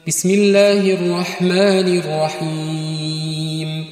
بسم الله الرحمن الرحيم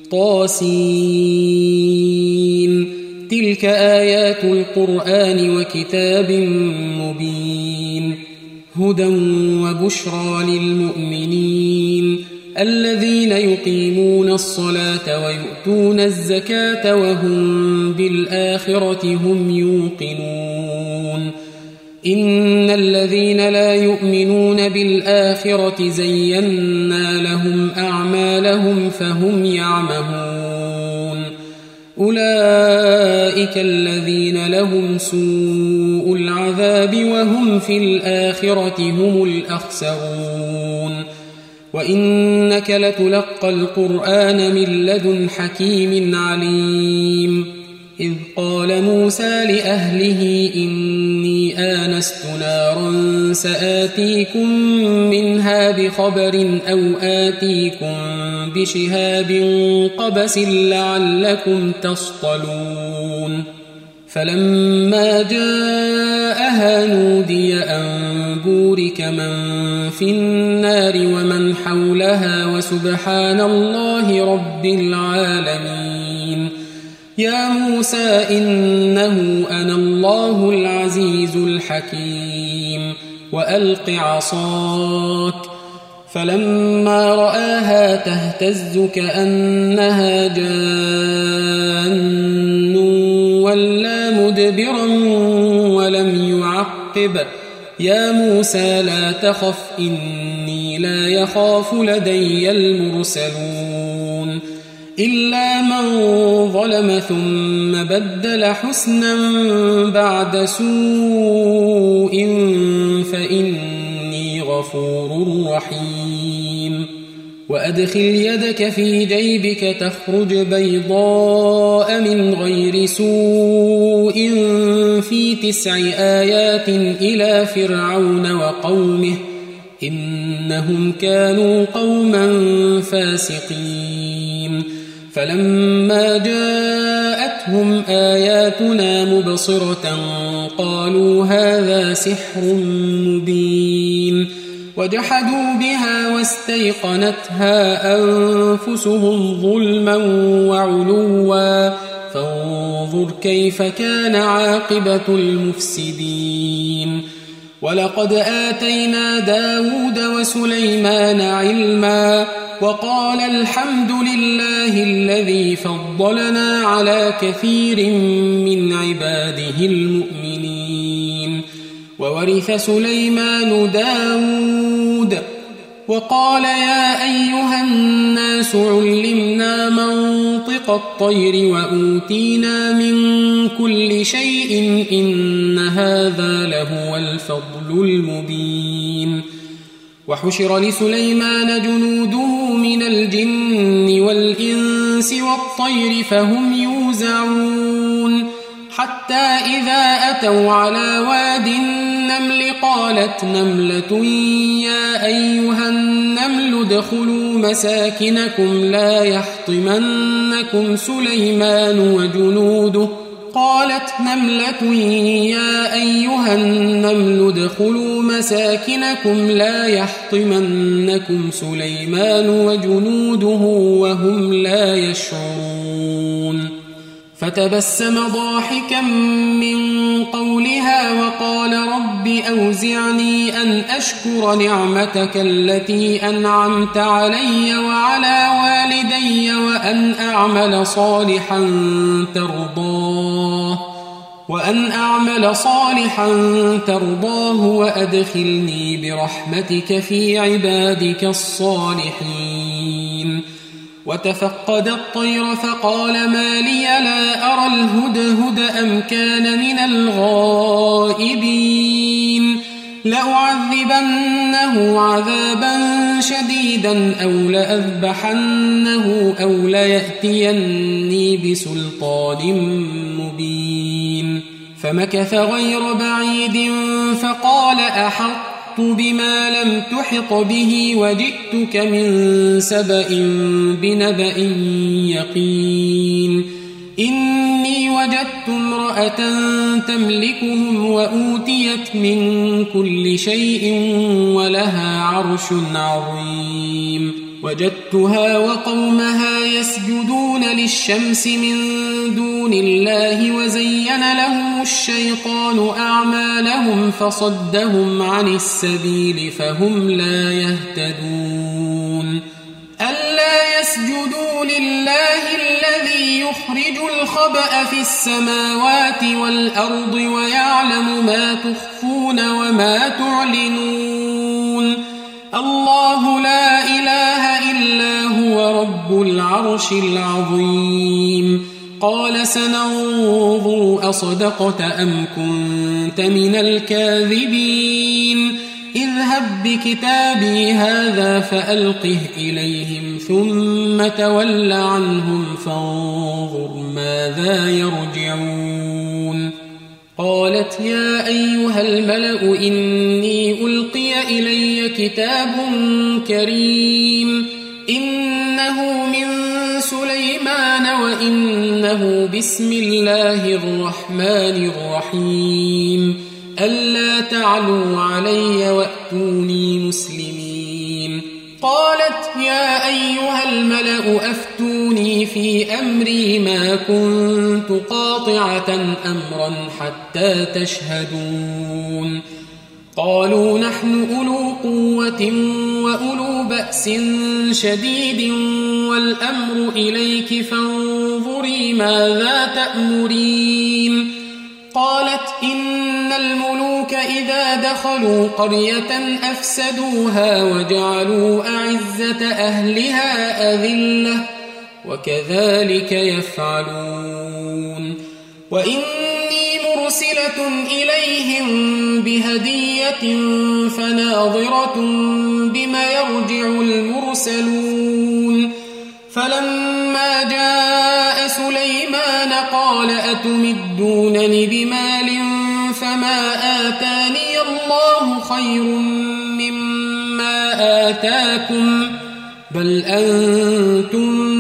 طاسين تلك آيات القرآن وكتاب مبين هدى وبشرى للمؤمنين الذين يقيمون الصلاة ويؤتون الزكاة وهم بالآخرة هم يوقنون إن الذين لا يؤمنون بالآخرة زينا لهم أعمالهم فهم يعمهون أولئك الذين لهم سوء العذاب وهم في الآخرة هم الأخسرون وإنك لتلقى القرآن من لدن حكيم عليم إذ قال موسى لأهله إني آنست نارا سآتيكم منها بخبر أو آتيكم بشهاب قبس لعلكم تصطلون فلما جاءها نودي أن بورك من في النار ومن حولها وسبحان الله رب العالمين يا موسى إنه أنا الله العزيز الحكيم وألق عصاك فلما رآها تهتز كأنها جان ولا مدبرا ولم يعقب يا موسى لا تخف إني لا يخاف لدي المرسلون إلا من ظلم ثم بدل حسنا بعد سوء فإني غفور رحيم وأدخل يدك في جيبك تخرج بيضاء من غير سوء في 9 آيات إلى فرعون وقومه إنهم كانوا قوما فاسقين فلما جاءتهم آياتنا مبصرة قالوا هذا سحر مبين وجحدوا بها واستيقنتها أنفسهم ظلما وعلوا فانظر كيف كان عاقبة المفسدين ولقد آتينا داود وسليمان علما وقال الحمد لله الذي فضلنا على كثير من عباده المؤمنين وورث سليمان داود وقال يا أيها الناس علمنا منطق الطير وأوتينا من كل شيء إن هذا لهو الفضل المبين وحشر لسليمان جنوده من الجن والإنس والطير فهم يوزعون حتى إذا أتوا على واد النمل قالت نملة يا أيها النمل ادخلوا مساكنكم لا يحطمنكم سليمان وجنوده قالت نملة يا أيها النمل ادخلوا مساكنكم لا يحطمنكم سليمان وجنوده وهم لا يشعرون فتبسم ضاحكا من قولها وقال رب أوزعني أن أشكر نعمتك التي أنعمت علي وعلى والدي وأن أعمل صالحا ترضاه وأدخلني برحمتك في عبادك الصالحين وتفقد الطير فقال ما لي لا أرى الهدهد أم كان من الغائبين لأعذبنه عذابا شديدا أو لأذبحنه أو ليأتيني بسلطان مبين فمكث غير بعيد فقال أحطت بما لم تحط به وجئتك من سبأ بنبأ يقين إني وجدت امرأة تملكهم وأوتيت من كل شيء ولها عرش عظيم وجدتها وقومها يسجدون للشمس من دون الله وزين لهم الشيطان أعمالهم فصدهم عن السبيل فهم لا يهتدون ألا يسجدوا لله الذي يخرج الخبأ في السماوات والأرض ويعلم ما تخفون وما تعلنون الله لا إله إلا هو رب العرش العظيم قال سننظر أصدقت أم كنت من الكاذبين اذهب بكتابي هذا فألقه إليهم ثم تول عنهم فانظر ماذا يرجعون قالت يا أيها الملأ إني ألقي إلي كتاب كريم إنه من سليمان وإنه بسم الله الرحمن الرحيم ألا تعلوا علي وأتوني مسلمين قالت يا أيها الملأ أفتوني في أمري ما كنت قاطعة أمرا حتى تشهدون قالوا نحن أولو قوة وأولو بأس شديد والأمر إليك فانظري ماذا تأمرين قالت إن الملوك إذا دخلوا قرية أفسدوها وجعلوا أعزة أهلها أذلة وكذلك يفعلون وإني مرسلة إليهم بهدية فناظرة بما يرجع المرسلون فلما جاء سليمان قال أتمدونني بمال فما آتاني الله خير مما آتاكم بل أنتم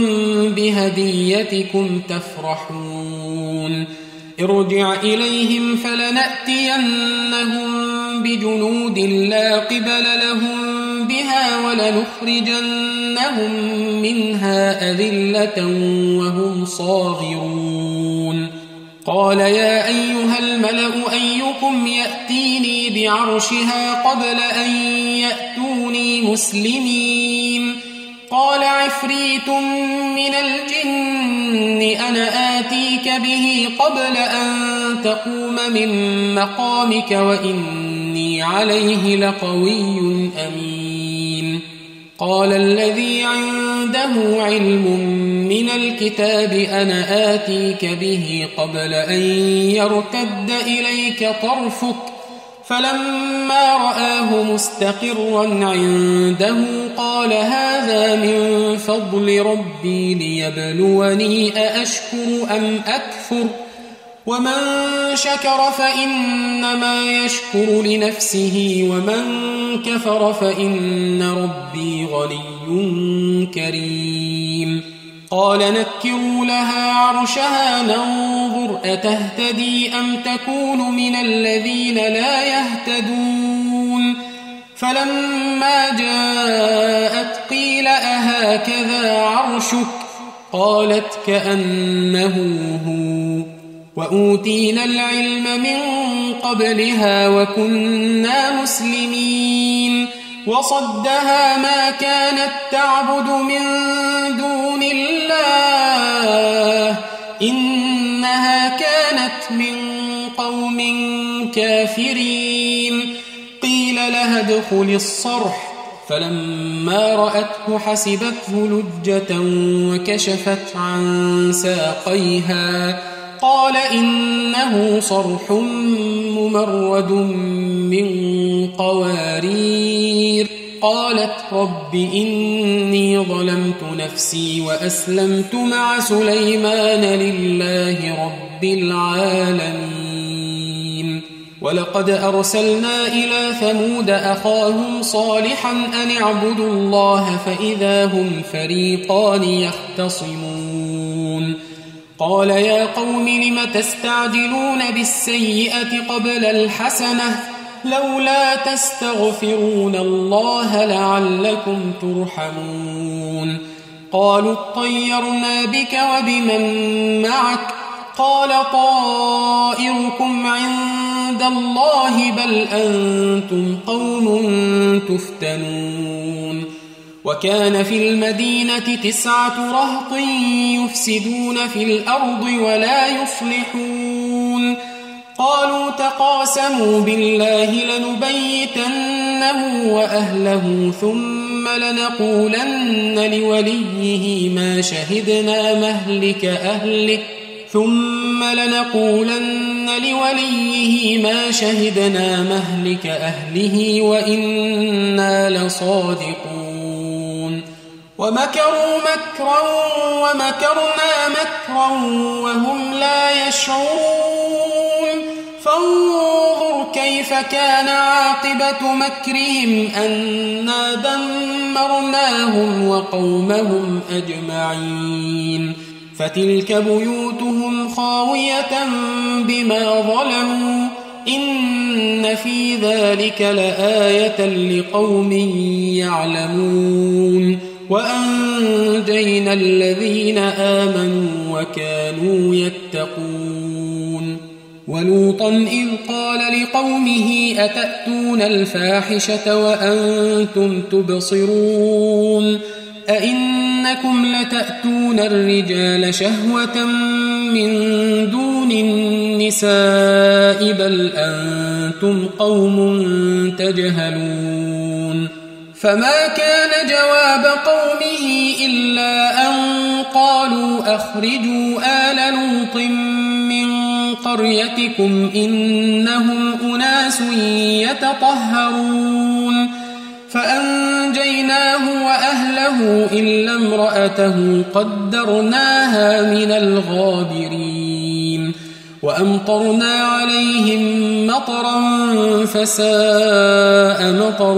بهديتكم تفرحون ارجع إليهم فلنأتينهم بجنود لا قبل لهم بها ولنخرجنهم منها أذلة وهم صاغرون قال يا أيها الملأ أيكم يأتيني بعرشها قبل أن يأتوني مسلمين قال عفريت من الجن أنا آتيك به قبل أن تقوم من مقامك وإني عليه لقوي أمين قال الذي عنده علم من الكتاب أنا آتيك به قبل أن يرتد إليك طرفك فلما رآه مستقرا عنده قال هذا من فضل ربي ليبلوني أأشكر أم أكفر ومن شكر فإنما يشكر لنفسه ومن كفر فإن ربي غني كريم قال نكروا لها عرشها ننظر أتهتدي أم تكون من الذين لا يهتدون فلما جاءت قيل أهكذا عرشك قالت كأنه هو وأوتينا العلم من قبلها وكنا مسلمين وصدها ما كانت تعبد من دون الله إنها كانت من قوم كافرين قيل لها ادخل الصرح فلما رأته حسبته لجة وكشفت عن ساقيها قال إنه صرح ممرد من قوارير قالت رب إني ظلمت نفسي وأسلمت مع سليمان لله رب العالمين ولقد أرسلنا إلى ثمود أخاهم صالحا أن اعبدوا الله فإذا هم فريقان يختصمون قال يا قوم لم تستعجلون بالسيئة قبل الحسنة لولا تستغفرون الله لعلكم ترحمون قالوا اطيرنا بك وبمن معك قال طائركم عند الله بل أنتم قوم تفتنون وكان في المدينة 9 رهط يفسدون في الأرض ولا يصلحون قالوا تقاسموا بالله لنبيتنه وأهله ثم لنقولن لوليه ما شهدنا مهلك أهله وإنا لصادقون ومكروا مكرا ومكرنا مكرا وهم لا يشعرون فانظر كيف كان عاقبة مكرهم أنا دمرناهم وقومهم أجمعين فتلك بيوتهم خاوية بما ظلموا إن في ذلك لآية لقوم يعلمون وأنجينا الذين آمنوا وكانوا يتقون ولوطا إذ قال لقومه أتأتون الفاحشة وأنتم تبصرون أئنكم لتأتون الرجال شهوة من دون النساء بل أنتم قوم تجهلون فما كان جواب قومه إلا أن قالوا أخرجوا آل لوط من قريتكم إنهم أناس يتطهرون فأنجيناه وأهله إلا امرأته قدرناها من الغابرين وأمطرنا عليهم مطرا فساء مطر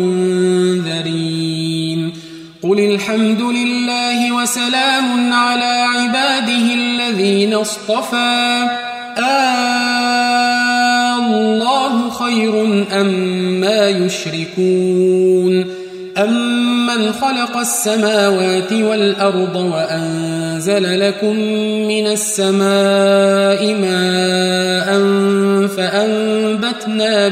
المنذرين قل الحمد لله وسلام على عباده الذين اصطفى الله خير أما يشركون أمن خلق السماوات والأرض وأنزل لكم من السماء ماء فأنبتنا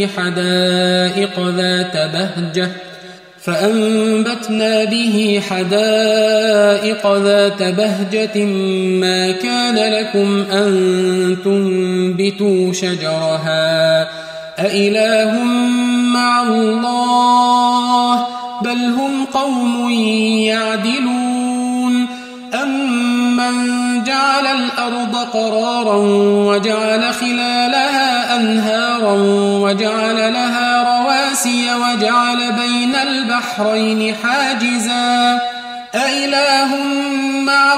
به حدائق ذات بهجة ما كان لكم أن تنبتوا شجرها أإله مع الله بل هم قوم يعدلون أمن جعل الأرض قرارا وجعل خلالها أنهارا وجعل لها رواسي وجعل بين البحرين حاجزا أإله مع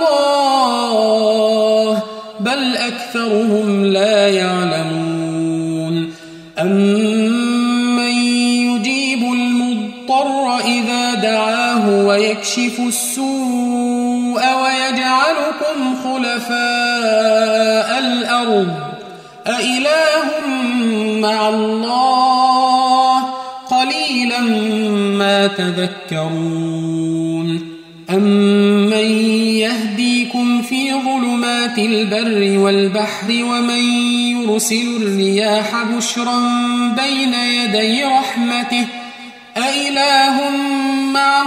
الله بل أكثرهم لا يعلمون أمن يجيب المضطر إذا دعاه ويكشف السوء ويجعلكم خلفاء الأرض أإله مع الله قليلا ما تذكرون أمن يهديكم في ظلمات البر والبحر ومن يرسل الرياح بشرا بين يدي رحمته أإله مع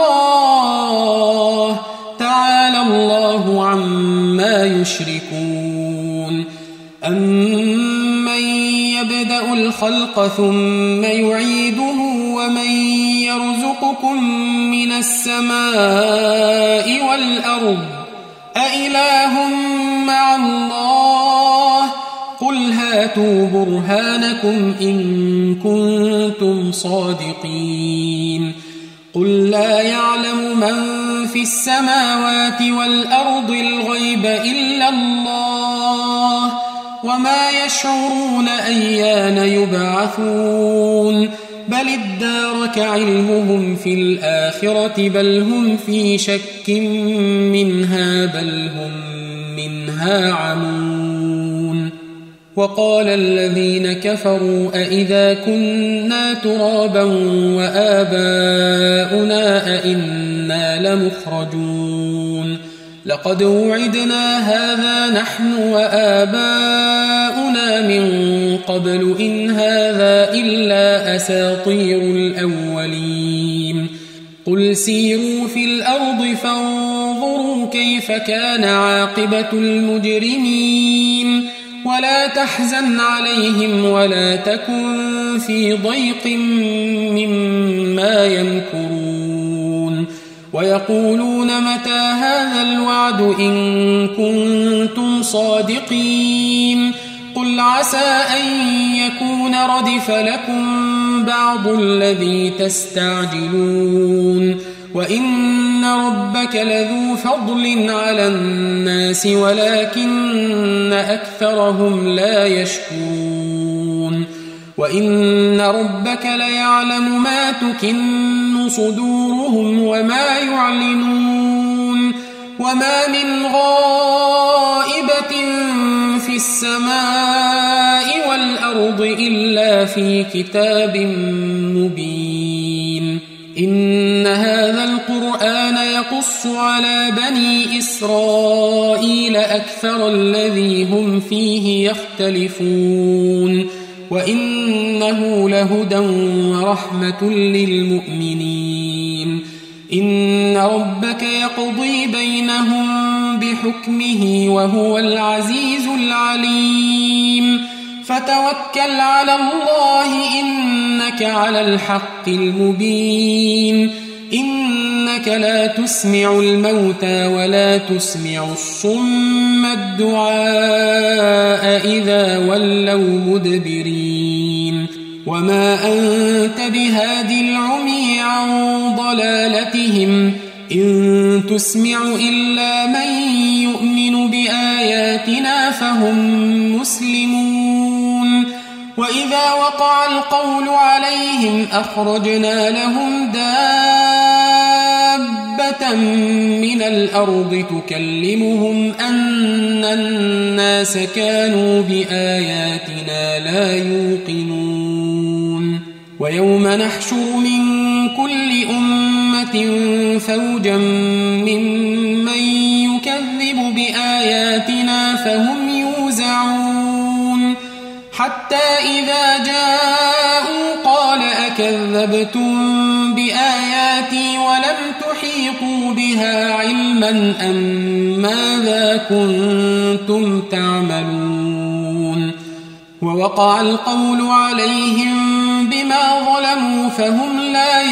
الله تعالى الله عما يشركون أمن يبدأ الخلق ثم يعيده ومن يرزقكم من السماء والأرض أإله مع الله قل هاتوا برهانكم إن كنتم صادقين قل لا يعلم من في السماوات والأرض الغيب إلا الله وما يشعرون أيان يبعثون بل ادارك علمهم في الآخرة بل هم في شك منها بل هم منها عمون وقال الذين كفروا أئذا كنا ترابا وآباؤنا أئنا لمخرجون لقد وعدنا هذا نحن وآباؤنا من قبل إن هذا إلا أساطير الأولين قل سيروا في الأرض فانظروا كيف كان عاقبة المجرمين ولا تحزن عليهم ولا تكن في ضيق مما يمكرون ويقولون متى هذا الوعد إن كنتم صادقين قل عسى أن يكون ردف لكم بعض الذي تستعجلون وإن ربك لذو فضل على الناس ولكن أكثرهم لا يشكرون وإن ربك ليعلم ما تكن صدورهم وما يعلنون وما من غائبة في السماء والأرض إلا في كتاب مبين إن هذا القرآن يقص على بني إسرائيل أكثر الذي هم فيه يختلفون وإنه لهدى ورحمة للمؤمنين إن ربك يقضي بينهم بحكمه وهو العزيز العليم فتوكل على الله إنك على الحق المبين إنك لا تسمع الموتى ولا تسمع الصم الدعاء إذا ولوا مدبرين وما أنت بهادي العمي عن ضلالتهم إن تسمع إلا من يؤمن بآياتنا فهم مسلمون وإذا وقع القول عليهم أخرجنا لهم دابة من الأرض تكلمهم أن الناس كانوا بآياتنا لا يوقنون ويوم نحشر من كل أمة فوجا ممن يكذب بآياتنا فهم يوزعون حتى إذا جاءوا قال أكذبتم بآياتي ولم تحيطوا بها علما أم ماذا كنتم تعملون ووقع القول عليهم بما ظلموا فهم لا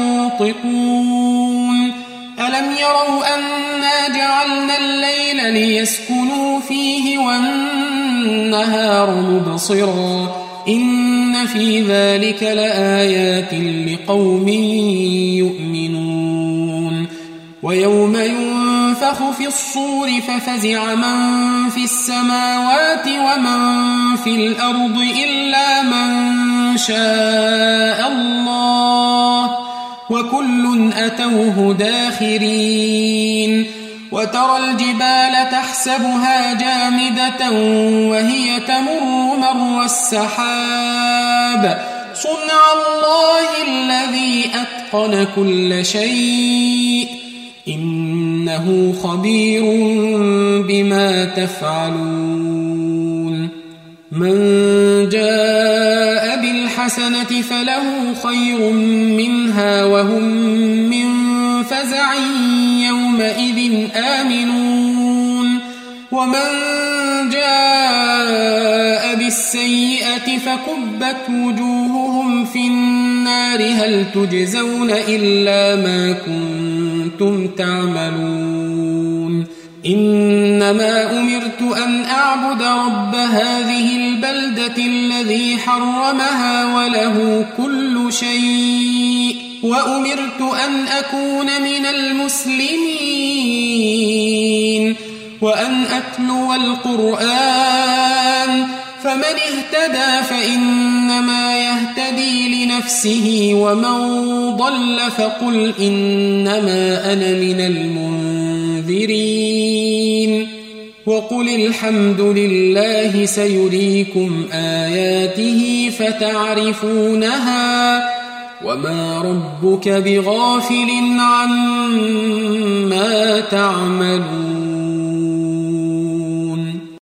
ينطقون ألم يروا أنا جعلنا الليل ليسكنوا فيه والنهار مبصرا إن في ذلك لآيات لقوم يؤمنون ويوم ينفخ في الصور ففزع من في السماوات ومن في الأرض إلا من شاء الله وكل أتوه داخرين وترى الجبال تحسبها جامدة وهي تمر مر السحاب صنع الله الذي أتقن كل شيء إنه خبير بما تفعلون من جاء بالحسنة فله خير منها وهم من فزع يومئذ آمنون ومن جاء بالسيئة فكبت وجوههم في النار هل تجزون إلا ما كنتم تعملون إنما أمرت أن أعبد رب هذه البلدة الذي حرمها وله كل شيء وأمرت أن أكون من المسلمين وأن أتلو القرآن فمن اهتدى فإنما يهتدي لنفسه ومن ضل فقل إنما أنا من المنذرين وقل الحمد لله سيريكم آياته فتعرفونها وما ربك بغافل عما تعملون